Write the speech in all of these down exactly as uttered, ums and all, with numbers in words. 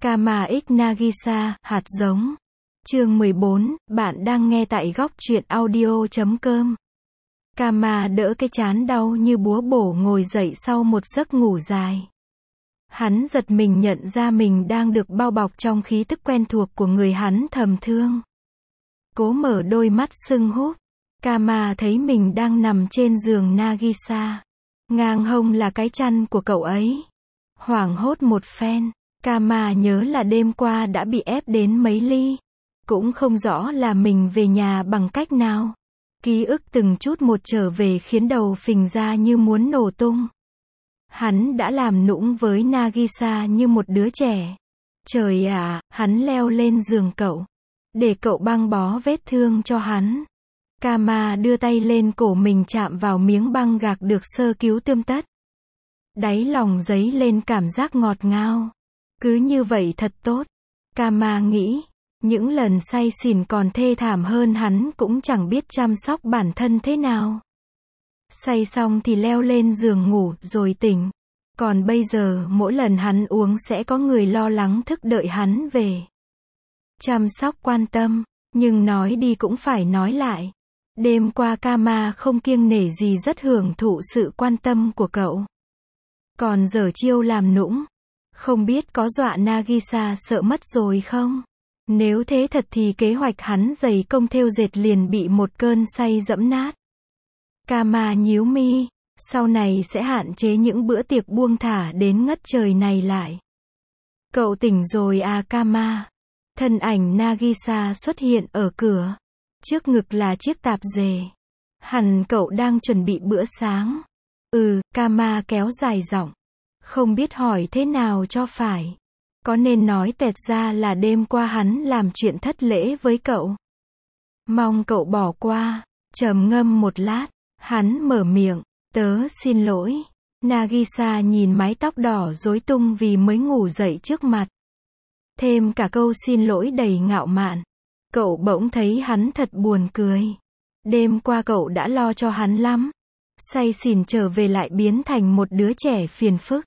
Kama X Nagisa, hạt giống. Chương mười bốn, bạn đang nghe tại góc truyện audio chấm com. Kama đỡ cái trán đau như búa bổ ngồi dậy sau một giấc ngủ dài. Hắn giật mình nhận ra mình đang được bao bọc trong khí tức quen thuộc của người hắn thầm thương. Cố mở đôi mắt sưng húp. Kama thấy mình đang nằm trên giường Nagisa. Ngang hông là cái chăn của cậu ấy. Hoảng hốt một phen, Kama nhớ là đêm qua đã bị ép đến mấy ly. Cũng không rõ là mình về nhà bằng cách nào. Ký ức từng chút một trở về khiến đầu phình ra như muốn nổ tung. Hắn đã làm nũng với Nagisa như một đứa trẻ. Trời ạ, hắn leo lên giường cậu. Để cậu băng bó vết thương cho hắn. Kama đưa tay lên cổ mình chạm vào miếng băng gạc được sơ cứu tươm tất. Đáy lòng dấy lên cảm giác ngọt ngào. Cứ như vậy thật tốt. Kama nghĩ. Những lần say xỉn còn thê thảm hơn hắn cũng chẳng biết chăm sóc bản thân thế nào. Say xong thì leo lên giường ngủ rồi tỉnh. Còn bây giờ mỗi lần hắn uống sẽ có người lo lắng thức đợi hắn về. Chăm sóc quan tâm. Nhưng nói đi cũng phải nói lại. Đêm qua Kama không kiêng nể gì rất hưởng thụ sự quan tâm của cậu. Còn giở chiêu làm nũng. Không biết có dọa Nagisa sợ mất rồi không? Nếu thế thật thì kế hoạch hắn dày công thêu dệt liền bị một cơn say dẫm nát. Kama nhíu mi. Sau này sẽ hạn chế những bữa tiệc buông thả đến ngất trời này lại. Cậu tỉnh rồi à Kama? Thân ảnh Nagisa xuất hiện ở cửa. Trước ngực là chiếc tạp dề. Hẳn cậu đang chuẩn bị bữa sáng. Ừ, Kama kéo dài giọng. Không biết hỏi thế nào cho phải. Có nên nói tẹt ra là đêm qua hắn làm chuyện thất lễ với cậu. Mong cậu bỏ qua. Trầm ngâm một lát. Hắn mở miệng. Tớ xin lỗi. Nagisa nhìn mái tóc đỏ rối tung vì mới ngủ dậy trước mặt. Thêm cả câu xin lỗi đầy ngạo mạn. Cậu bỗng thấy hắn thật buồn cười. Đêm qua cậu đã lo cho hắn lắm. Say xỉn trở về lại biến thành một đứa trẻ phiền phức.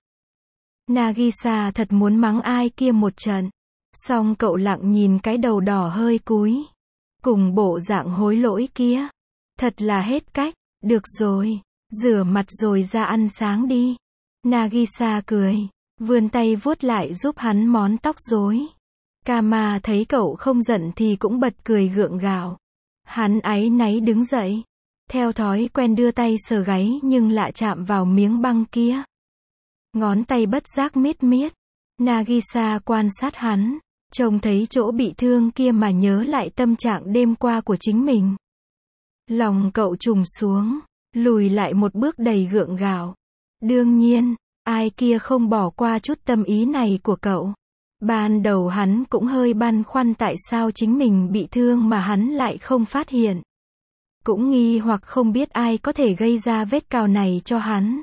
Nagisa thật muốn mắng ai kia một trận. Xong cậu lặng nhìn cái đầu đỏ hơi cúi. Cùng bộ dạng hối lỗi kia. Thật là hết cách. Được rồi. Rửa mặt rồi ra ăn sáng đi. Nagisa cười. Vươn tay vuốt lại giúp hắn món tóc rối. Kama thấy cậu không giận thì cũng bật cười gượng gạo. Hắn áy náy đứng dậy. Theo thói quen đưa tay sờ gáy nhưng lạ chạm vào miếng băng kia. Ngón tay bất giác miết miết. Nagisa quan sát hắn. Trông thấy chỗ bị thương kia mà nhớ lại tâm trạng đêm qua của chính mình. Lòng cậu trùng xuống. Lùi lại một bước đầy gượng gạo. Đương nhiên, ai kia không bỏ qua chút tâm ý này của cậu. Ban đầu hắn cũng hơi băn khoăn tại sao chính mình bị thương mà hắn lại không phát hiện. Cũng nghi hoặc không biết ai có thể gây ra vết cào này cho hắn.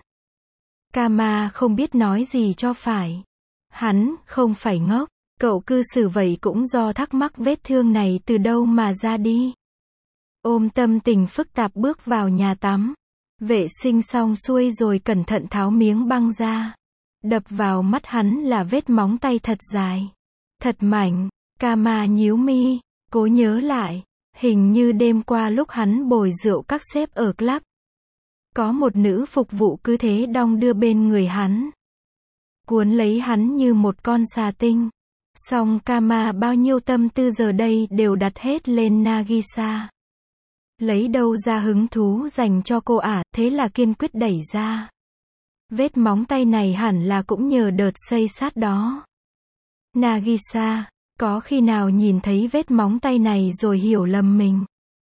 Kama không biết nói gì cho phải. Hắn không phải ngốc. Cậu cư xử vậy cũng do thắc mắc vết thương này từ đâu mà ra đi. Ôm tâm tình phức tạp bước vào nhà tắm. Vệ sinh xong xuôi rồi cẩn thận tháo miếng băng ra. Đập vào mắt hắn là vết móng tay thật dài. Thật mảnh. Kama nhíu mi. Cố nhớ lại. Hình như đêm qua lúc hắn bồi rượu các sếp ở club. Có một nữ phục vụ cứ thế đong đưa bên người hắn. Cuốn lấy hắn như một con xà tinh. Song Kama bao nhiêu tâm tư giờ đây đều đặt hết lên Nagisa. Lấy đâu ra hứng thú dành cho cô ả, thế là kiên quyết đẩy ra. Vết móng tay này hẳn là cũng nhờ đợt xây sát đó. Nagisa, có khi nào nhìn thấy vết móng tay này rồi hiểu lầm mình?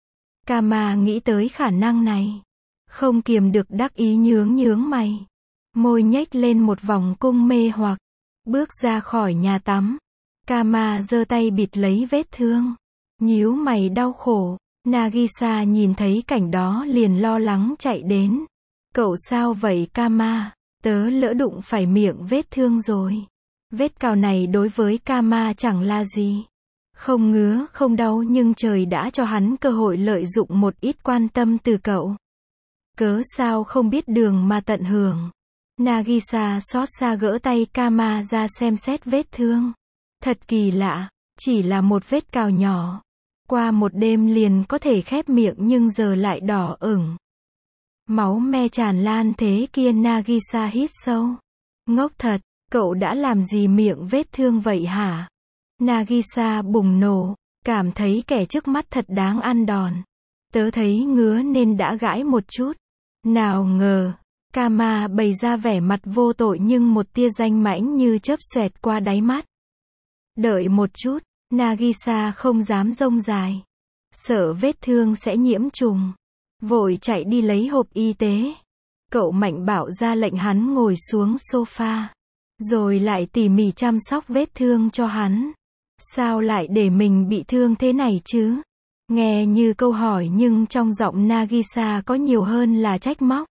Kama nghĩ tới khả năng này. Không kiềm được đắc ý nhướng nhướng mày. Môi nhếch lên một vòng cung mê hoặc. Bước ra khỏi nhà tắm. Kama giơ tay bịt lấy vết thương. Nhíu mày đau khổ. Nagisa nhìn thấy cảnh đó liền lo lắng chạy đến. Cậu sao vậy Kama? Tớ lỡ đụng phải miệng vết thương rồi. Vết cào này đối với Kama chẳng là gì. Không ngứa, không đau nhưng trời đã cho hắn cơ hội lợi dụng một ít quan tâm từ cậu. Cớ sao không biết đường mà tận hưởng. Nagisa xót xa gỡ tay Kama ra xem xét vết thương. Thật kỳ lạ, chỉ là một vết cào nhỏ. Qua một đêm liền có thể khép miệng nhưng giờ lại đỏ ửng. Máu me tràn lan thế kia. Nagisa hít sâu. Ngốc thật, cậu đã làm gì miệng vết thương vậy hả? Nagisa bùng nổ, cảm thấy kẻ trước mắt thật đáng ăn đòn. Tớ thấy ngứa nên đã gãi một chút. Nào ngờ, Kama bày ra vẻ mặt vô tội nhưng một tia danh mãnh như chớp xoẹt qua đáy mắt. Đợi một chút, Nagisa không dám rông dài. Sợ vết thương sẽ nhiễm trùng. Vội chạy đi lấy hộp y tế. Cậu mạnh bạo ra lệnh hắn ngồi xuống sofa. Rồi lại tỉ mỉ chăm sóc vết thương cho hắn. Sao lại để mình bị thương thế này chứ? Nghe như câu hỏi nhưng trong giọng Nagisa có nhiều hơn là trách móc.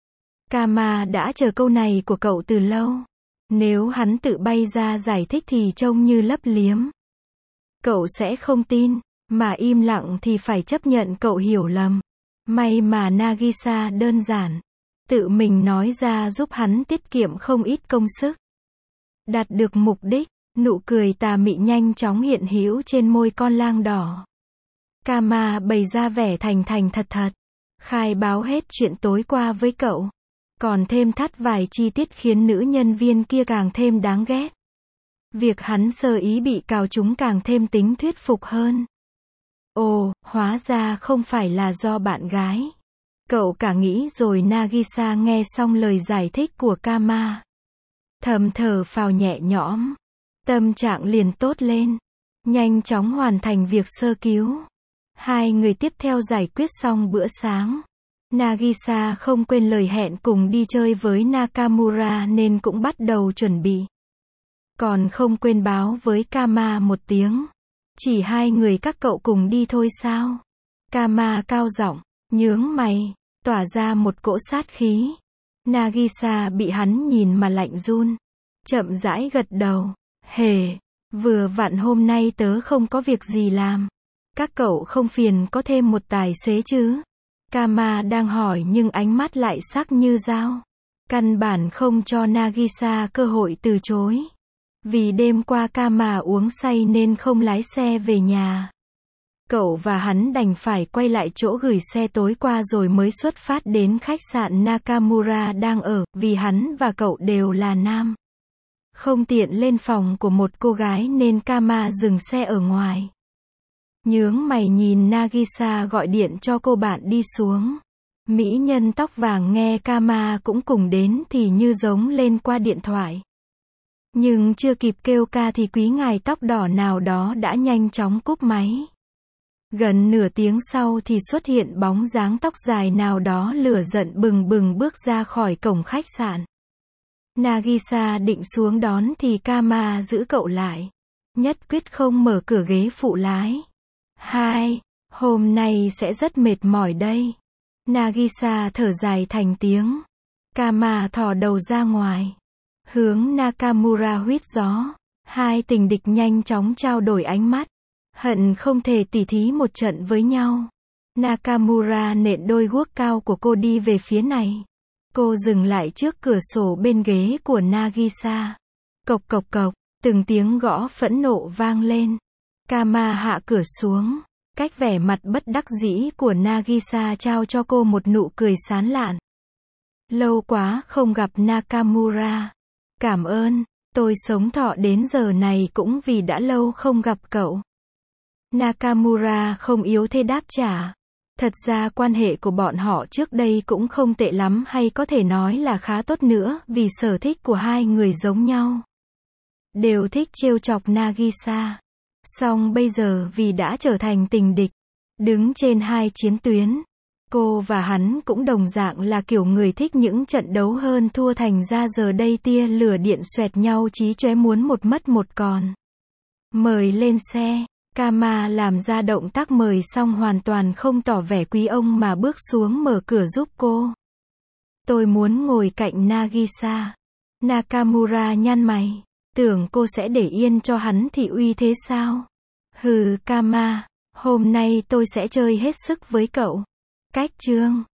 Kama đã chờ câu này của cậu từ lâu. Nếu hắn tự bay ra giải thích thì trông như lấp liếm. Cậu sẽ không tin, mà im lặng thì phải chấp nhận cậu hiểu lầm. May mà Nagisa đơn giản. Tự mình nói ra giúp hắn tiết kiệm không ít công sức. Đạt được mục đích, nụ cười tà mị nhanh chóng hiện hữu trên môi con lang đỏ. Kama bày ra vẻ thành thành thật thật. Khai báo hết chuyện tối qua với cậu. Còn thêm thắt vài chi tiết khiến nữ nhân viên kia càng thêm đáng ghét. Việc hắn sơ ý bị cào trúng càng thêm tính thuyết phục hơn. Ồ, hóa ra không phải là do bạn gái. Cậu cả nghĩ rồi. Nagisa nghe xong lời giải thích của Kama. Thầm thở phào nhẹ nhõm. Tâm trạng liền tốt lên. Nhanh chóng hoàn thành việc sơ cứu. Hai người tiếp theo giải quyết xong bữa sáng. Nagisa không quên lời hẹn cùng đi chơi với Nakamura nên cũng bắt đầu chuẩn bị. Còn không quên báo với Kama một tiếng. Chỉ hai người các cậu cùng đi thôi sao? Kama cao giọng, nhướng mày, tỏa ra một cỗ sát khí. Nagisa bị hắn nhìn mà lạnh run. Chậm rãi gật đầu. Hề, vừa vặn hôm nay tớ không có việc gì làm. Các cậu không phiền có thêm một tài xế chứ? Kama đang hỏi nhưng ánh mắt lại sắc như dao. Căn bản không cho Nagisa cơ hội từ chối. Vì đêm qua Kama uống say nên không lái xe về nhà. Cậu và hắn đành phải quay lại chỗ gửi xe tối qua rồi mới xuất phát đến khách sạn Nakamura đang ở, vì hắn và cậu đều là nam. Không tiện lên phòng của một cô gái nên Kama dừng xe ở ngoài. Nhướng mày nhìn Nagisa gọi điện cho cô bạn đi xuống. Mỹ nhân tóc vàng nghe Kama cũng cùng đến thì như giống lên qua điện thoại. Nhưng chưa kịp kêu ca thì quý ngài tóc đỏ nào đó đã nhanh chóng cúp máy. Gần nửa tiếng sau thì xuất hiện bóng dáng tóc dài nào đó lửa giận bừng bừng bước ra khỏi cổng khách sạn. Nagisa định xuống đón thì Kama giữ cậu lại. Nhất quyết không mở cửa ghế phụ lái. Hai, hôm nay sẽ rất mệt mỏi đây. Nagisa thở dài thành tiếng. Kama thò đầu ra ngoài. Hướng Nakamura huýt gió. Hai tình địch nhanh chóng trao đổi ánh mắt. Hận không thể tỉ thí một trận với nhau. Nakamura nện đôi guốc cao của cô đi về phía này. Cô dừng lại trước cửa sổ bên ghế của Nagisa. Cộc cộc cộc, từng tiếng gõ phẫn nộ vang lên. Kama hạ cửa xuống. Cách vẻ mặt bất đắc dĩ của Nagisa trao cho cô một nụ cười sán lạn. Lâu quá không gặp Nakamura. Cảm ơn, tôi sống thọ đến giờ này cũng vì đã lâu không gặp cậu. Nakamura không yếu thế đáp trả. Thật ra quan hệ của bọn họ trước đây cũng không tệ lắm, hay có thể nói là khá tốt nữa, vì sở thích của hai người giống nhau. Đều thích trêu chọc Nagisa. Song bây giờ vì đã trở thành tình địch, đứng trên hai chiến tuyến, cô và hắn cũng đồng dạng là kiểu người thích những trận đấu hơn thua, thành ra giờ đây tia lửa điện xoẹt nhau chí chóe muốn một mất một còn. Mời lên xe. Kama làm ra động tác mời xong hoàn toàn không tỏ vẻ quý ông mà bước xuống mở cửa giúp cô. Tôi muốn ngồi cạnh Nagisa. Nakamura nhăn mày. Tưởng cô sẽ để yên cho hắn thị uy thế sao? Hừ Kama, hôm nay tôi sẽ chơi hết sức với cậu. Cách chương